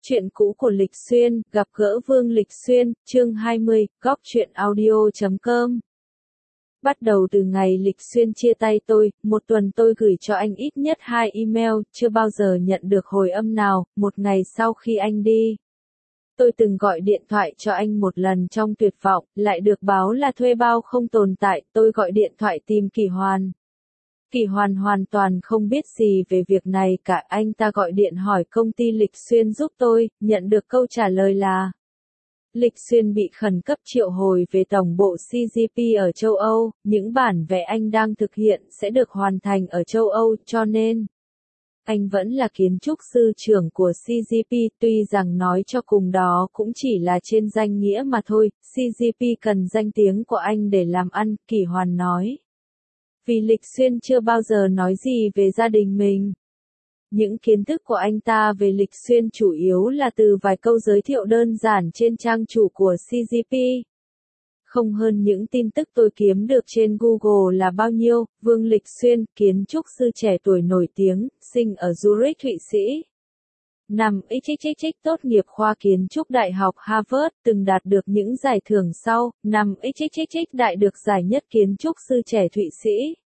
Chuyện cũ của Lịch Xuyên, gặp gỡ Vương Lịch Xuyên, chương 20, góc truyện audio.com. Bắt đầu từ ngày Lịch Xuyên chia tay tôi, một tuần tôi gửi cho anh ít nhất 2 email, chưa bao giờ nhận được hồi âm nào. Một ngày sau khi anh đi, tôi từng gọi điện thoại cho anh một lần trong tuyệt vọng, lại được báo là thuê bao không tồn tại. Tôi gọi điện thoại tìm Kỷ Hoàn. Kỷ Hoàn hoàn toàn không biết gì về việc này cả. Anh ta gọi điện hỏi công ty Lịch Xuyên giúp tôi, nhận được câu trả lời là Lịch Xuyên bị khẩn cấp triệu hồi về tổng bộ CGP ở châu Âu, những bản vẽ anh đang thực hiện sẽ được hoàn thành ở châu Âu, cho nên anh vẫn là kiến trúc sư trưởng của CGP, tuy rằng nói cho cùng đó cũng chỉ là trên danh nghĩa mà thôi. CGP cần danh tiếng của anh để làm ăn, Kỷ Hoàn nói. Vì Lịch Xuyên chưa bao giờ nói gì về gia đình mình. Những kiến thức của anh ta về Lịch Xuyên chủ yếu là từ vài câu giới thiệu đơn giản trên trang chủ của CGP. Không hơn những tin tức tôi kiếm được trên Google là bao nhiêu. Vương Lịch Xuyên, kiến trúc sư trẻ tuổi nổi tiếng, sinh ở Zurich, Thụy Sĩ. Năm XXX tốt nghiệp khoa kiến trúc Đại học Harvard, từng đạt được những giải thưởng sau. Năm XXX đại được giải nhất kiến trúc sư trẻ Thụy Sĩ.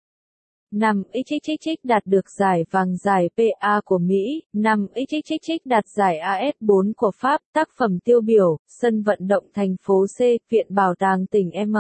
Năm XXX đạt được giải vàng giải PA của Mỹ. Năm XXX đạt giải AS4 của Pháp. Tác phẩm tiêu biểu, sân vận động thành phố C, viện bảo tàng tỉnh M.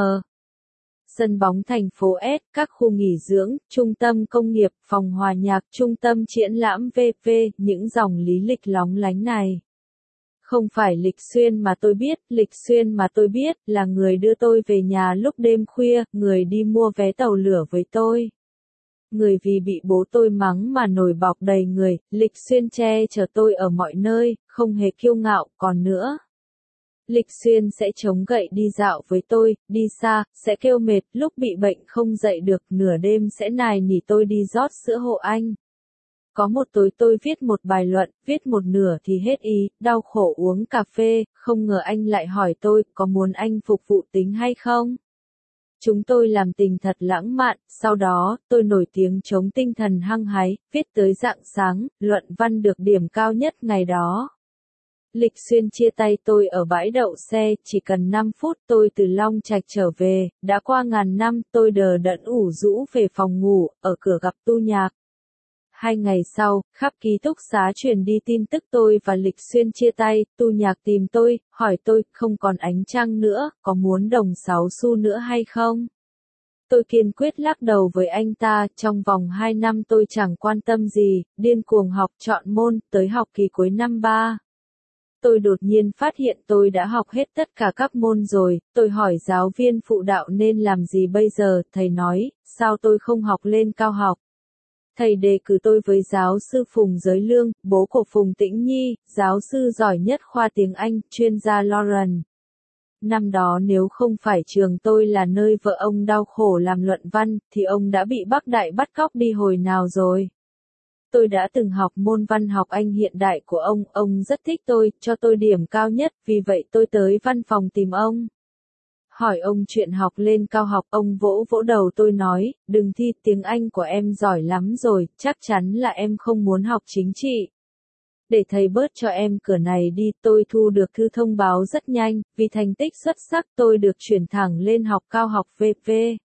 Sân bóng thành phố S, các khu nghỉ dưỡng, trung tâm công nghiệp, phòng hòa nhạc, trung tâm triển lãm v.v. Những dòng lý lịch lóng lánh này không phải Lịch Xuyên mà tôi biết. Lịch Xuyên mà tôi biết là người đưa tôi về nhà lúc đêm khuya, người đi mua vé tàu lửa với tôi, người vì bị bố tôi mắng mà nổi bọc đầy người. Lịch Xuyên che chở tôi ở mọi nơi, không hề kiêu ngạo. Còn nữa, Lịch Xuyên sẽ chống gậy đi dạo với tôi, đi xa, sẽ kêu mệt, lúc bị bệnh không dậy được, nửa đêm sẽ nài nỉ tôi đi rót sữa hộ anh. Có một tối tôi viết một bài luận, viết một nửa thì hết ý, đau khổ uống cà phê, không ngờ anh lại hỏi tôi, có muốn anh phục vụ tính hay không? Chúng tôi làm tình thật lãng mạn, sau đó, tôi nổi tiếng chống tinh thần hăng hái, viết tới rạng sáng, luận văn được điểm cao nhất ngày đó. Lịch Xuyên chia tay tôi ở bãi đậu xe, chỉ cần 5 phút tôi từ Long Trạch trở về. Đã qua ngàn năm, tôi đờ đẫn ủ rũ về phòng ngủ, ở cửa gặp Tu Nhạc. 2 ngày sau, khắp ký túc xá truyền đi tin tức tôi và Lịch Xuyên chia tay. Tu Nhạc tìm tôi, hỏi tôi, không còn ánh trăng nữa, có muốn đồng 6 xu nữa hay không? Tôi kiên quyết lắc đầu với anh ta. Trong vòng 2 năm tôi chẳng quan tâm gì, điên cuồng học chọn môn, tới học kỳ cuối năm 3. Tôi đột nhiên phát hiện tôi đã học hết tất cả các môn rồi. Tôi hỏi giáo viên phụ đạo nên làm gì bây giờ. Thầy nói, sao tôi không học lên cao học? Thầy đề cử tôi với giáo sư Phùng Giới Lương, bố của Phùng Tĩnh Nhi, giáo sư giỏi nhất khoa tiếng Anh, chuyên gia Lauren. Năm đó nếu không phải trường tôi là nơi vợ ông đau khổ làm luận văn, thì ông đã bị Bắc Đại bắt cóc đi hồi nào rồi. Tôi đã từng học môn văn học Anh hiện đại của ông rất thích tôi, cho tôi điểm cao nhất, vì vậy tôi tới văn phòng tìm ông. Hỏi ông chuyện học lên cao học, ông vỗ vỗ đầu tôi nói, đừng thi, tiếng Anh của em giỏi lắm rồi, chắc chắn là em không muốn học chính trị. Để thầy bớt cho em cửa này đi. Tôi thu được thư thông báo rất nhanh, vì thành tích xuất sắc tôi được chuyển thẳng lên học cao học v.v.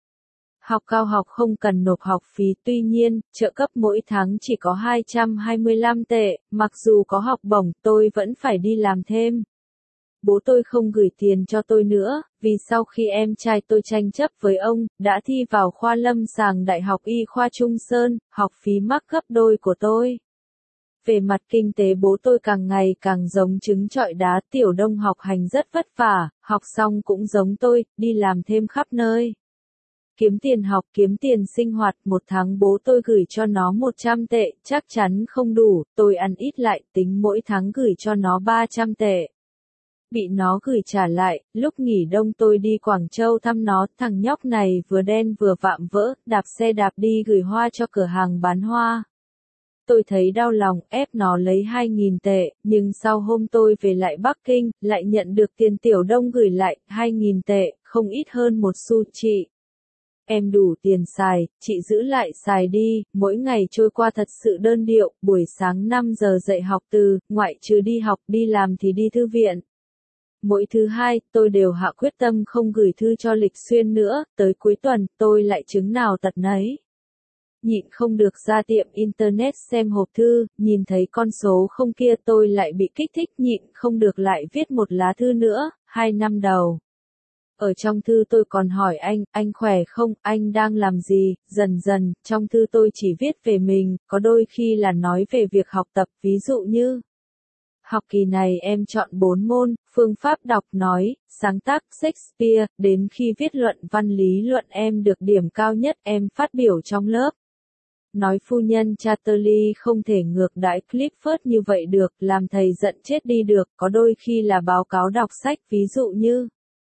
Học cao học không cần nộp học phí, tuy nhiên, trợ cấp mỗi tháng chỉ có 225 tệ, mặc dù có học bổng, tôi vẫn phải đi làm thêm. Bố tôi không gửi tiền cho tôi nữa, vì sau khi em trai tôi tranh chấp với ông, đã thi vào khoa lâm sàng Đại học Y khoa Trung Sơn, học phí mắc gấp đôi của tôi. Về mặt kinh tế bố tôi càng ngày càng giống trứng trọi đá. Tiểu Đông học hành rất vất vả, học xong cũng giống tôi, đi làm thêm khắp nơi. Kiếm tiền học, kiếm tiền sinh hoạt. Một tháng bố tôi gửi cho nó 100 tệ, chắc chắn không đủ, tôi ăn ít lại, tính mỗi tháng gửi cho nó 300 tệ. Bị nó gửi trả lại. Lúc nghỉ đông tôi đi Quảng Châu thăm nó, thằng nhóc này vừa đen vừa vạm vỡ, đạp xe đạp đi gửi hoa cho cửa hàng bán hoa. Tôi thấy đau lòng, ép nó lấy 2.000 tệ, nhưng sau hôm tôi về lại Bắc Kinh, lại nhận được tiền Tiểu Đông gửi lại, 2.000 tệ, không ít hơn một xu chị. Em đủ tiền xài, chị giữ lại xài đi, mỗi ngày trôi qua thật sự đơn điệu, buổi sáng 5 giờ dậy học từ, ngoại trừ đi học đi làm thì đi thư viện. Mỗi thứ hai, tôi đều hạ quyết tâm không gửi thư cho Lịch Xuyên nữa, tới cuối tuần, tôi lại chứng nào tật nấy. Nhịn không được ra tiệm Internet xem hộp thư, nhìn thấy con số không kia tôi lại bị kích thích nhịn không được lại viết một lá thư nữa, 2 năm đầu. Ở trong thư tôi còn hỏi anh khỏe không, anh đang làm gì, dần dần, trong thư tôi chỉ viết về mình, có đôi khi là nói về việc học tập, ví dụ như học kỳ này em chọn 4 môn, phương pháp đọc nói, sáng tác Shakespeare, đến khi viết luận văn lý luận em được điểm cao nhất em phát biểu trong lớp. Nói phu nhân Chatterley không thể ngược đãi Clifford như vậy được, làm thầy giận chết đi được, có đôi khi là báo cáo đọc sách ví dụ như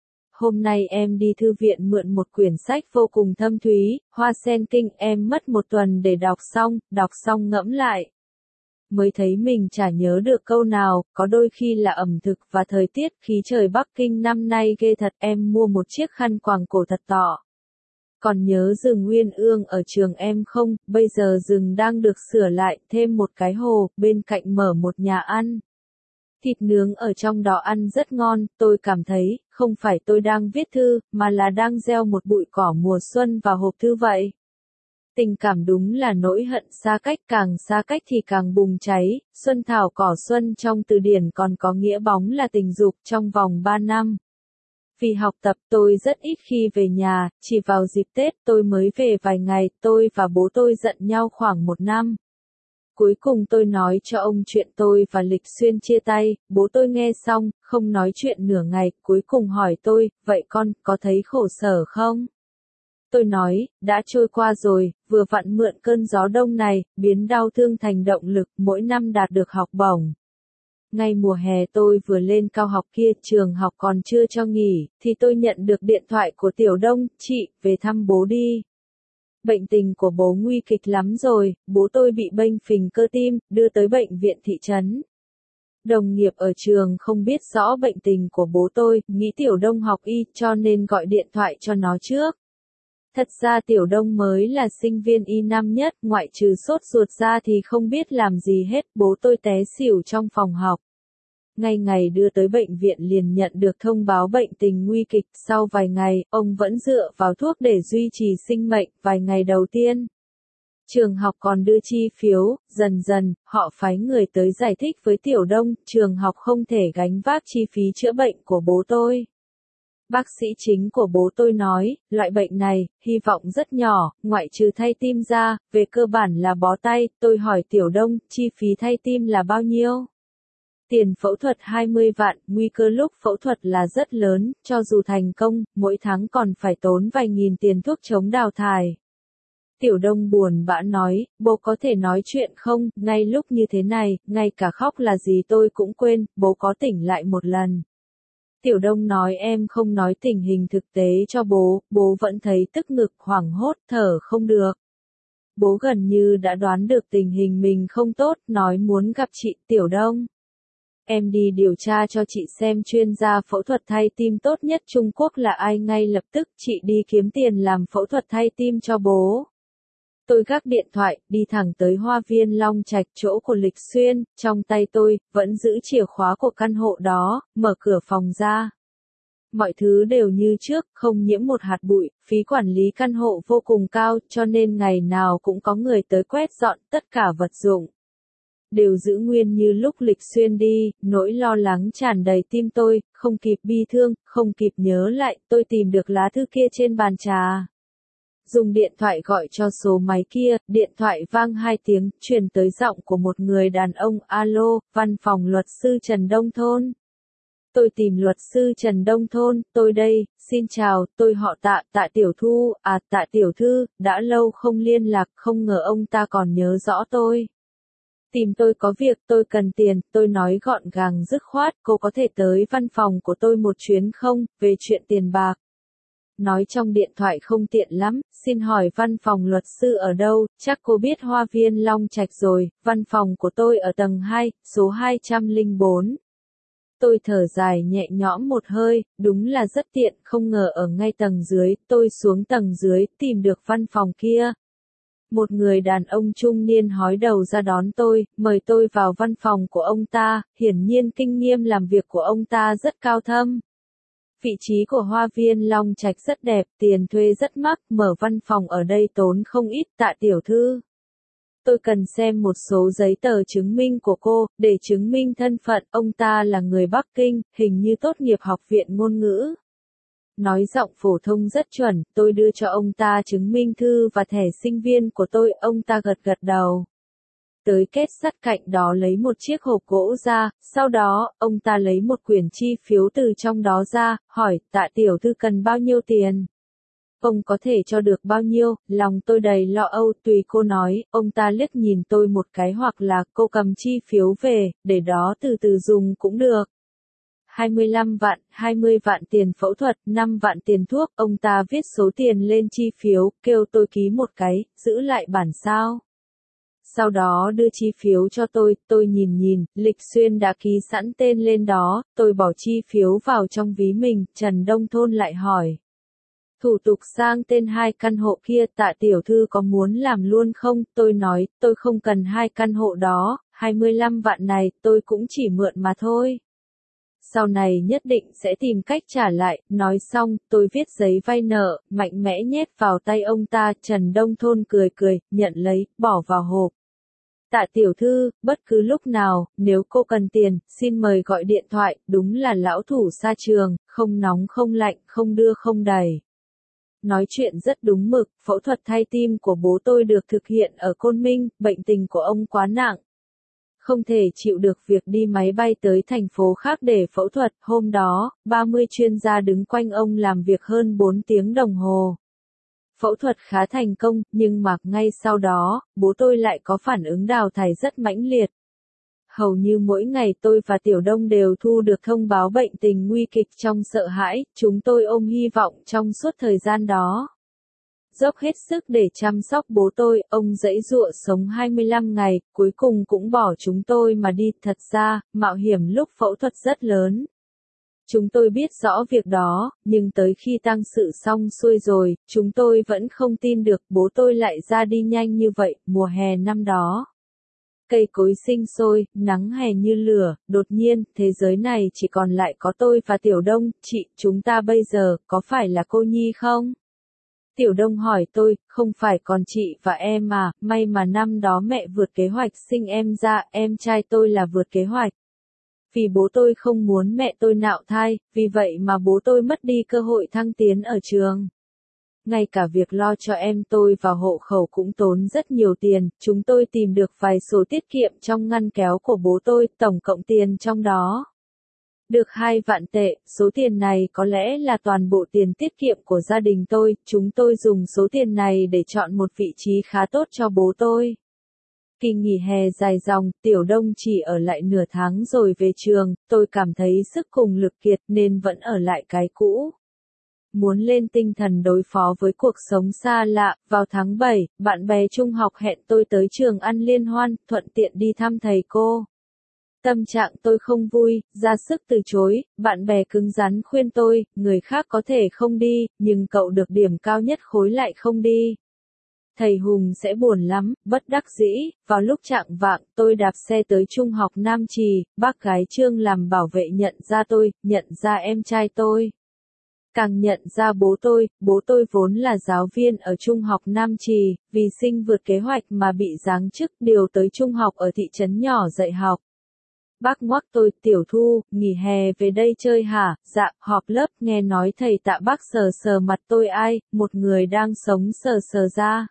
hôm nay em đi thư viện mượn một quyển sách vô cùng thâm thúy, Hoa Sen Kinh em mất 1 tuần để đọc xong ngẫm lại. Mới thấy mình chả nhớ được câu nào, có đôi khi là ẩm thực và thời tiết, khí trời Bắc Kinh năm nay ghê thật em mua một chiếc khăn quàng cổ thật to. Còn nhớ rừng Nguyên Ương ở trường em không, bây giờ rừng đang được sửa lại, thêm một cái hồ, bên cạnh mở một nhà ăn. Thịt nướng ở trong đó ăn rất ngon, tôi cảm thấy, không phải tôi đang viết thư, mà là đang gieo một bụi cỏ mùa xuân vào hộp thư vậy. Tình cảm đúng là nỗi hận xa cách, càng xa cách thì càng bùng cháy, xuân thảo cỏ xuân trong từ điển còn có nghĩa bóng là tình dục trong vòng 3 năm. Vì học tập tôi rất ít khi về nhà, chỉ vào dịp Tết tôi mới về vài ngày, tôi và bố tôi giận nhau khoảng 1 năm. Cuối cùng tôi nói cho ông chuyện tôi và Lịch Xuyên chia tay, bố tôi nghe xong, không nói chuyện nửa ngày, cuối cùng hỏi tôi, vậy con có thấy khổ sở không? Tôi nói, đã trôi qua rồi, vừa vặn mượn cơn gió đông này, biến đau thương thành động lực, mỗi năm đạt được học bổng. Ngay mùa hè tôi vừa lên cao học kia, trường học còn chưa cho nghỉ, thì tôi nhận được điện thoại của Tiểu Đông, chị, về thăm bố đi. Bệnh tình của bố nguy kịch lắm rồi, bố tôi bị bênh phình cơ tim, đưa tới bệnh viện thị trấn. Đồng nghiệp ở trường không biết rõ bệnh tình của bố tôi, nghĩ Tiểu Đông học y cho nên gọi điện thoại cho nó trước. Thật ra Tiểu Đông mới là sinh viên y năm nhất, ngoại trừ sốt ruột ra thì không biết làm gì hết, bố tôi té xỉu trong phòng học. Ngay ngày đưa tới bệnh viện liền nhận được thông báo bệnh tình nguy kịch, sau vài ngày, ông vẫn dựa vào thuốc để duy trì sinh mệnh, vài ngày đầu tiên. Trường học còn đưa chi phiếu, dần dần, họ phái người tới giải thích với Tiểu Đông, trường học không thể gánh vác chi phí chữa bệnh của bố tôi. Bác sĩ chính của bố tôi nói, loại bệnh này, hy vọng rất nhỏ, ngoại trừ thay tim ra, về cơ bản là bó tay, tôi hỏi Tiểu Đông, chi phí thay tim là bao nhiêu? Tiền phẫu thuật 20 vạn, nguy cơ lúc phẫu thuật là rất lớn, cho dù thành công, mỗi tháng còn phải tốn vài nghìn tiền thuốc chống đào thải. Tiểu Đông buồn bã nói, bố có thể nói chuyện không, ngay lúc như thế này, ngay cả khóc là gì tôi cũng quên, bố có tỉnh lại một lần. Tiểu Đông nói em không nói tình hình thực tế cho bố vẫn thấy tức ngực hoảng hốt, thở không được. Bố gần như đã đoán được tình hình mình không tốt, nói muốn gặp chị Tiểu Đông. Em đi điều tra cho chị xem chuyên gia phẫu thuật thay tim tốt nhất Trung Quốc là ai ngay lập tức, chị đi kiếm tiền làm phẫu thuật thay tim cho bố. Tôi gác điện thoại, đi thẳng tới Hoa viên Long Trạch chỗ của Lịch Xuyên, trong tay tôi, vẫn giữ chìa khóa của căn hộ đó, mở cửa phòng ra. Mọi thứ đều như trước, không nhiễm một hạt bụi, phí quản lý căn hộ vô cùng cao, cho nên ngày nào cũng có người tới quét dọn tất cả vật dụng. Đều giữ nguyên như lúc Lịch Xuyên đi, nỗi lo lắng tràn đầy tim tôi, không kịp bi thương, không kịp nhớ lại, tôi tìm được lá thư kia trên bàn trà. Dùng điện thoại gọi cho số máy kia, điện thoại vang 2 tiếng, truyền tới giọng của một người đàn ông, alo, văn phòng luật sư Trần Đông Thôn. Tôi tìm luật sư Trần Đông Thôn, tôi đây, xin chào, tôi họ Tạ, Tạ Tiểu Thu, Tạ Tiểu Thư, đã lâu không liên lạc, không ngờ ông ta còn nhớ rõ tôi. Tìm tôi có việc, tôi cần tiền, tôi nói gọn gàng dứt khoát, cô có thể tới văn phòng của tôi một chuyến không, về chuyện tiền bạc. Nói trong điện thoại không tiện lắm, xin hỏi văn phòng luật sư ở đâu, chắc cô biết Hoa viên Long Trạch rồi, văn phòng của tôi ở tầng 2, số 204. Tôi thở dài nhẹ nhõm một hơi, đúng là rất tiện, không ngờ ở ngay tầng dưới, tôi xuống tầng dưới, tìm được văn phòng kia. Một người đàn ông trung niên hói đầu ra đón tôi, mời tôi vào văn phòng của ông ta, hiển nhiên kinh nghiệm làm việc của ông ta rất cao thâm. Vị trí của Hoa viên Long Trạch rất đẹp, tiền thuê rất mắc, mở văn phòng ở đây tốn không ít. Tạ tiểu thư, tôi cần xem một số giấy tờ chứng minh của cô, để chứng minh thân phận. Ông ta là người Bắc Kinh, hình như tốt nghiệp học viện ngôn ngữ. Nói giọng phổ thông rất chuẩn, tôi đưa cho ông ta chứng minh thư và thẻ sinh viên của tôi, ông ta gật gật đầu. Tới kết sắt cạnh đó lấy một chiếc hộp gỗ ra, sau đó, ông ta lấy một quyển chi phiếu từ trong đó ra, hỏi, Tạ tiểu thư cần bao nhiêu tiền? Ông có thể cho được bao nhiêu? Lòng tôi đầy lo âu, tùy cô nói. Ông ta liếc nhìn tôi một cái, hoặc là cô cầm chi phiếu về, để đó từ từ dùng cũng được. 25 vạn, 20 vạn tiền phẫu thuật, 5 vạn tiền thuốc. Ông ta viết số tiền lên chi phiếu, kêu tôi ký một cái, giữ lại bản sao. Sau đó đưa chi phiếu cho tôi nhìn, Lịch Xuyên đã ký sẵn tên lên đó, tôi bỏ chi phiếu vào trong ví mình. Trần Đông Thôn lại hỏi. Thủ tục sang tên 2 căn hộ kia, Tạ tiểu thư có muốn làm luôn không? Tôi nói, tôi không cần 2 căn hộ đó, 25 vạn này, tôi cũng chỉ mượn mà thôi. Sau này nhất định sẽ tìm cách trả lại. Nói xong, tôi viết giấy vay nợ, mạnh mẽ nhét vào tay ông ta. Trần Đông Thôn cười, nhận lấy, bỏ vào hộp. Tạ tiểu thư, bất cứ lúc nào, nếu cô cần tiền, xin mời gọi điện thoại. Đúng là lão thủ xa trường, không nóng không lạnh, không đưa không đẩy. Nói chuyện rất đúng mực. Phẫu thuật thay tim của bố tôi được thực hiện ở Côn Minh, bệnh tình của ông quá nặng. Không thể chịu được việc đi máy bay tới thành phố khác để phẫu thuật. Hôm đó, 30 chuyên gia đứng quanh ông làm việc hơn 4 tiếng đồng hồ. Phẫu thuật khá thành công, nhưng mà ngay sau đó, bố tôi lại có phản ứng đào thải rất mãnh liệt. Hầu như mỗi ngày tôi và Tiểu Đông đều thu được thông báo bệnh tình nguy kịch. Trong sợ hãi, chúng tôi ôm hy vọng trong suốt thời gian đó. Dốc hết sức để chăm sóc bố tôi, ông giãy giụa sống 25 ngày, cuối cùng cũng bỏ chúng tôi mà đi. Thật ra, mạo hiểm lúc phẫu thuật rất lớn. Chúng tôi biết rõ việc đó, nhưng tới khi tang sự xong xuôi rồi, chúng tôi vẫn không tin được bố tôi lại ra đi nhanh như vậy. Mùa hè năm đó, cây cối sinh sôi, nắng hè như lửa, đột nhiên, thế giới này chỉ còn lại có tôi và Tiểu Đông. Chị, chúng ta bây giờ, có phải là cô nhi không? Tiểu Đông hỏi tôi, không phải còn chị và em à, may mà năm đó mẹ vượt kế hoạch sinh em ra, em trai tôi là vượt kế hoạch. Vì bố tôi không muốn mẹ tôi nạo thai, vì vậy mà bố tôi mất đi cơ hội thăng tiến ở trường. Ngay cả việc lo cho em tôi vào hộ khẩu cũng tốn rất nhiều tiền. Chúng tôi tìm được vài sổ tiết kiệm trong ngăn kéo của bố tôi, tổng cộng tiền trong đó được 2 vạn tệ. Số tiền này có lẽ là toàn bộ tiền tiết kiệm của gia đình tôi. Chúng tôi dùng số tiền này để chọn một vị trí khá tốt cho bố tôi. Kỳ nghỉ hè dài dòng, Tiểu Đông chỉ ở lại nửa tháng rồi về trường. Tôi cảm thấy sức cùng lực kiệt nên vẫn ở lại cái cũ. Muốn lên tinh thần đối phó với cuộc sống xa lạ. Vào tháng 7, bạn bè trung học hẹn tôi tới trường ăn liên hoan, thuận tiện đi thăm thầy cô. Tâm trạng tôi không vui, ra sức từ chối. Bạn bè cứng rắn khuyên tôi, người khác có thể không đi, nhưng cậu được điểm cao nhất khối lại không đi. Thầy Hùng sẽ buồn lắm. Bất đắc dĩ, vào lúc chạng vạng, tôi đạp xe tới trung học Nam Trì. Bác gái Trương làm bảo vệ nhận ra tôi, nhận ra em trai tôi. Càng nhận ra bố tôi vốn là giáo viên ở trung học Nam Trì, vì sinh vượt kế hoạch mà bị giáng chức điều tới trung học ở thị trấn nhỏ dạy học. Bác ngoắc tôi, Tiểu Thu, nghỉ hè về đây chơi hả? Dạ, họp lớp, nghe nói thầy Tạ. Bác sờ sờ mặt tôi, ai, một người đang sống sờ sờ ra.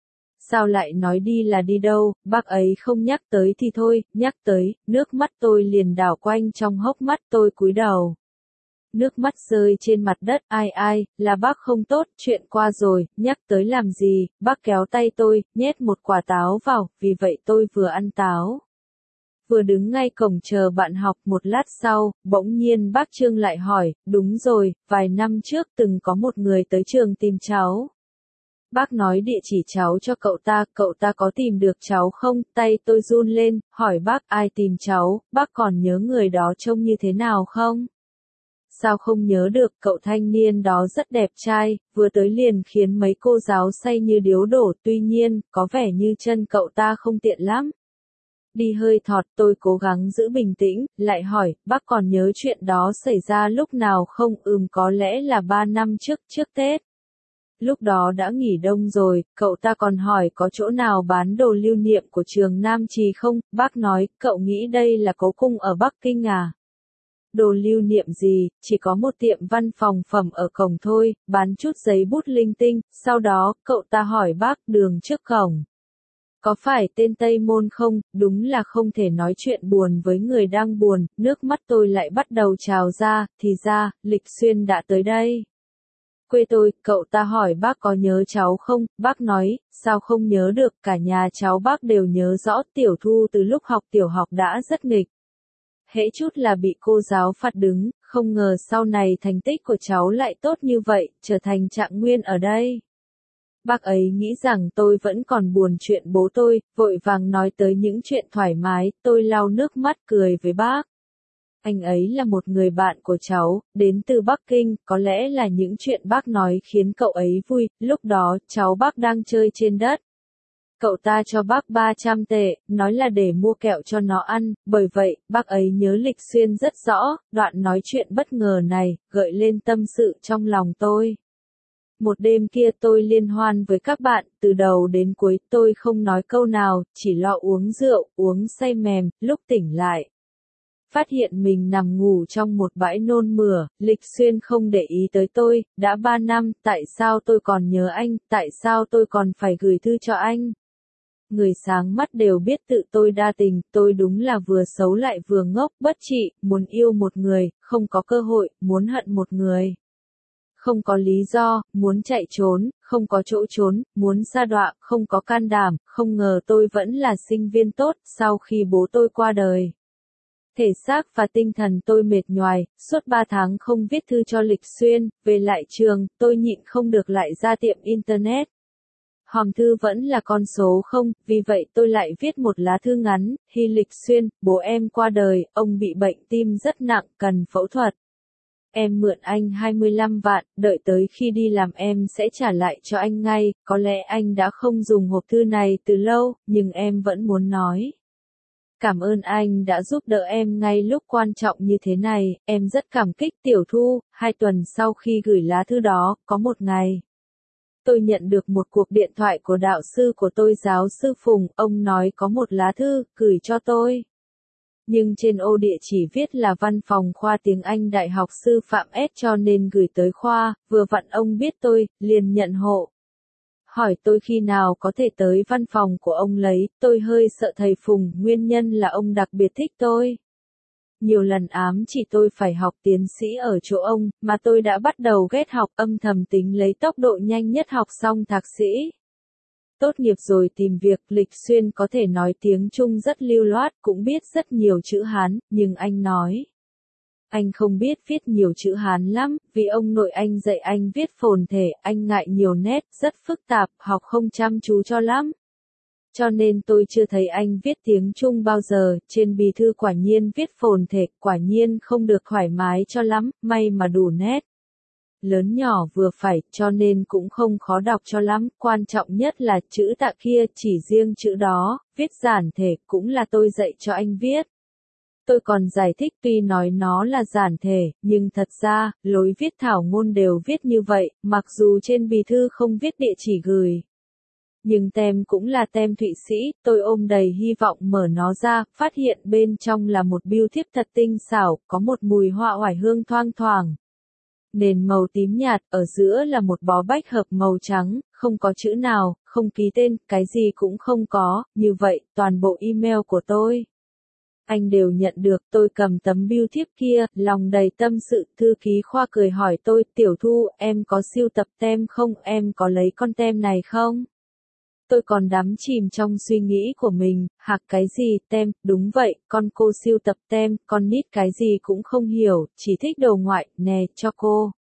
Sao lại nói đi là đi đâu, bác ấy không nhắc tới thì thôi, nhắc tới, nước mắt tôi liền đảo quanh trong hốc mắt. Tôi cúi đầu. Nước mắt rơi trên mặt đất. Ai, là bác không tốt, chuyện qua rồi, nhắc tới làm gì? Bác kéo tay tôi, nhét một quả táo vào, vì vậy tôi vừa ăn táo, vừa đứng ngay cổng chờ bạn học. Một lát sau, bỗng nhiên bác Trương lại hỏi, đúng rồi, vài năm trước từng có một người tới trường tìm cháu. Bác nói địa chỉ cháu cho cậu ta có tìm được cháu không? Tay tôi run lên, hỏi bác ai tìm cháu, bác còn nhớ người đó trông như thế nào không? Sao không nhớ được, cậu thanh niên đó rất đẹp trai, vừa tới liền khiến mấy cô giáo say như điếu đổ, tuy nhiên, có vẻ như chân cậu ta không tiện lắm. Đi hơi thọt, tôi cố gắng giữ bình tĩnh, lại hỏi, bác còn nhớ chuyện đó xảy ra lúc nào không? Có lẽ là 3 năm trước Tết. Lúc đó đã nghỉ đông rồi, cậu ta còn hỏi có chỗ nào bán đồ lưu niệm của trường Nam Trì không? Bác nói, cậu nghĩ đây là cố cung ở Bắc Kinh à? Đồ lưu niệm gì, chỉ có một tiệm văn phòng phẩm ở cổng thôi, bán chút giấy bút linh tinh, sau đó, cậu ta hỏi bác đường trước cổng. Có phải tên Tây Môn không? Đúng là không thể nói chuyện buồn với người đang buồn, nước mắt tôi lại bắt đầu trào ra, thì ra, Lịch Xuyên đã tới đây. Quê tôi, cậu ta hỏi bác có nhớ cháu không? Bác nói, sao không nhớ được, cả nhà cháu bác đều nhớ rõ, Tiểu Thu từ lúc học tiểu học đã rất nghịch. Hễ chút là bị cô giáo phạt đứng, không ngờ sau này thành tích của cháu lại tốt như vậy, trở thành trạng nguyên ở đây. Bác ấy nghĩ rằng tôi vẫn còn buồn chuyện bố tôi, vội vàng nói tới những chuyện thoải mái, tôi lau nước mắt cười với bác. Anh ấy là một người bạn của cháu, đến từ Bắc Kinh, có lẽ là những chuyện bác nói khiến cậu ấy vui, lúc đó cháu bác đang chơi trên đất. Cậu ta cho bác 300 tệ, nói là để mua kẹo cho nó ăn, bởi vậy, bác ấy nhớ Lịch Xuyên rất rõ, đoạn nói chuyện bất ngờ này, gợi lên tâm sự trong lòng tôi. Một đêm kia tôi liên hoan với các bạn, từ đầu đến cuối tôi không nói câu nào, chỉ lo uống rượu, uống say mềm, lúc tỉnh lại. Phát hiện mình nằm ngủ trong một bãi nôn mửa, Lịch Xuyên không để ý tới tôi, đã 3 năm, tại sao tôi còn nhớ anh, tại sao tôi còn phải gửi thư cho anh? Người sáng mắt đều biết tự tôi đa tình, tôi đúng là vừa xấu lại vừa ngốc, bất trị, muốn yêu một người, không có cơ hội, muốn hận một người. Không có lý do, muốn chạy trốn, không có chỗ trốn, muốn sa đọa, không có can đảm, không ngờ tôi vẫn là sinh viên tốt, sau khi bố tôi qua đời. Thể xác và tinh thần tôi mệt nhoài, suốt 3 tháng không viết thư cho Lịch Xuyên, về lại trường, tôi nhịn không được lại ra tiệm Internet. Hòm thư vẫn là con số 0, vì vậy tôi lại viết một lá thư ngắn, Hy Lịch Xuyên, bố em qua đời, ông bị bệnh tim rất nặng, cần phẫu thuật. Em mượn anh 25 vạn, đợi tới khi đi làm em sẽ trả lại cho anh ngay, có lẽ anh đã không dùng hộp thư này từ lâu, nhưng em vẫn muốn nói. Cảm ơn anh đã giúp đỡ em ngay lúc quan trọng như thế này, em rất cảm kích Tiểu Thu. 2 tuần sau khi gửi lá thư đó, có một ngày. Tôi nhận được một cuộc điện thoại của đạo sư của tôi giáo sư Phùng, ông nói có một lá thư, gửi cho tôi. Nhưng trên ô địa chỉ viết là văn phòng khoa tiếng Anh Đại học Sư phạm S cho nên gửi tới khoa, vừa vặn ông biết tôi, liền nhận hộ. Hỏi tôi khi nào có thể tới văn phòng của ông lấy, tôi hơi sợ thầy Phùng, nguyên nhân là ông đặc biệt thích tôi. Nhiều lần ám chỉ tôi phải học tiến sĩ ở chỗ ông, mà tôi đã bắt đầu ghét học, âm thầm tính lấy tốc độ nhanh nhất học xong thạc sĩ. Tốt nghiệp rồi tìm việc, Lịch Xuyên có thể nói tiếng Trung rất lưu loát, cũng biết rất nhiều chữ Hán, nhưng anh nói. Anh không biết viết nhiều chữ Hán lắm, vì ông nội anh dạy anh viết phồn thể, anh ngại nhiều nét, rất phức tạp, học không chăm chú cho lắm. Cho nên tôi chưa thấy anh viết tiếng Trung bao giờ, trên bì thư quả nhiên viết phồn thể, quả nhiên không được thoải mái cho lắm, may mà đủ nét. Lớn nhỏ vừa phải, cho nên cũng không khó đọc cho lắm, quan trọng nhất là chữ tạ kia, chỉ riêng chữ đó, viết giản thể, cũng là tôi dạy cho anh viết. Tôi còn giải thích tuy nói nó là giản thể, nhưng thật ra, lối viết thảo ngôn đều viết như vậy, mặc dù trên bì thư không viết địa chỉ gửi. Nhưng tem cũng là tem Thụy Sĩ, tôi ôm đầy hy vọng mở nó ra, phát hiện bên trong là một bưu thiếp thật tinh xảo, có một mùi hoa oải hương thoang thoảng. Nền màu tím nhạt, ở giữa là một bó bách hợp màu trắng, không có chữ nào, không ký tên, cái gì cũng không có, như vậy, toàn bộ email của tôi. Anh đều nhận được, tôi cầm tấm bưu thiếp kia, lòng đầy tâm sự, thư ký khoa cười hỏi tôi, Tiểu Thu, em có sưu tập tem không, em có lấy con tem này không? Tôi còn đắm chìm trong suy nghĩ của mình, hạc cái gì, tem, đúng vậy, con cô sưu tập tem, con nít cái gì cũng không hiểu, chỉ thích đồ ngoại, nè, cho cô.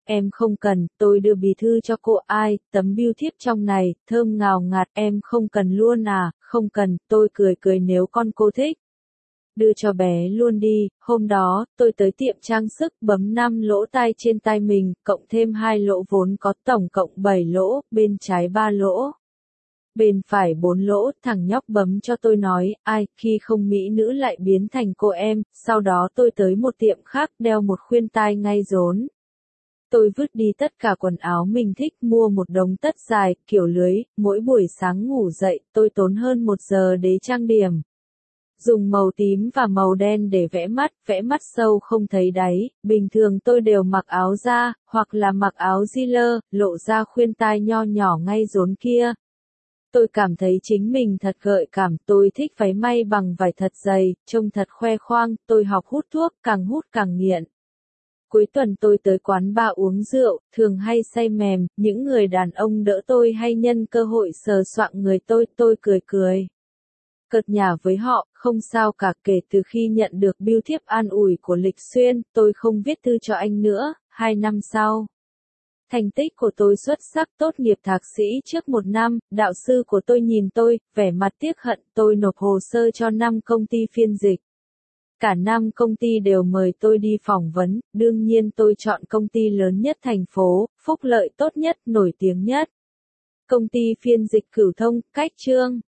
Em không cần, tôi đưa bì thư cho cô. Ai, tấm bưu thiếp trong này, thơm ngào ngạt. Em không cần luôn à? Không cần, tôi cười cười, nếu con cô thích. Đưa cho bé luôn đi. Hôm đó, tôi tới tiệm trang sức, bấm 5 lỗ tai trên tai mình, cộng thêm 2 lỗ vốn có, tổng cộng 7 lỗ, bên trái 3 lỗ. Bên phải 4 lỗ. Thằng nhóc bấm cho tôi nói, ai, khi không mỹ nữ lại biến thành cô em. Sau đó tôi tới một tiệm khác, đeo một khuyên tai ngay rốn. Tôi vứt đi tất cả quần áo mình thích, mua một đống tất dài, kiểu lưới. Mỗi buổi sáng ngủ dậy, tôi tốn hơn 1 giờ để trang điểm. Dùng màu tím và màu đen để vẽ mắt sâu không thấy đáy. Bình thường tôi đều mặc áo da, hoặc là mặc áo Ziller, lộ ra khuyên tai nho nhỏ ngay rốn kia. Tôi cảm thấy chính mình thật gợi cảm, tôi thích váy may bằng vải thật dày, trông thật khoe khoang. Tôi học hút thuốc, càng hút càng nghiện. Cuối tuần tôi tới quán bar uống rượu, thường hay say mềm, những người đàn ông đỡ tôi hay nhân cơ hội sờ soạng người tôi cười cười. Cợt nhả với họ, không sao cả. Kể từ khi nhận được bưu thiếp an ủi của Lịch Xuyên, tôi không viết thư cho anh nữa. 2 năm sau, thành tích của tôi xuất sắc, tốt nghiệp thạc sĩ trước 1 năm, đạo sư của tôi nhìn tôi, vẻ mặt tiếc hận. Tôi nộp hồ sơ cho 5 công ty phiên dịch. Cả 5 công ty đều mời tôi đi phỏng vấn, đương nhiên tôi chọn công ty lớn nhất thành phố, phúc lợi tốt nhất, nổi tiếng nhất. Công ty phiên dịch Cửu Thông, Cách Chương.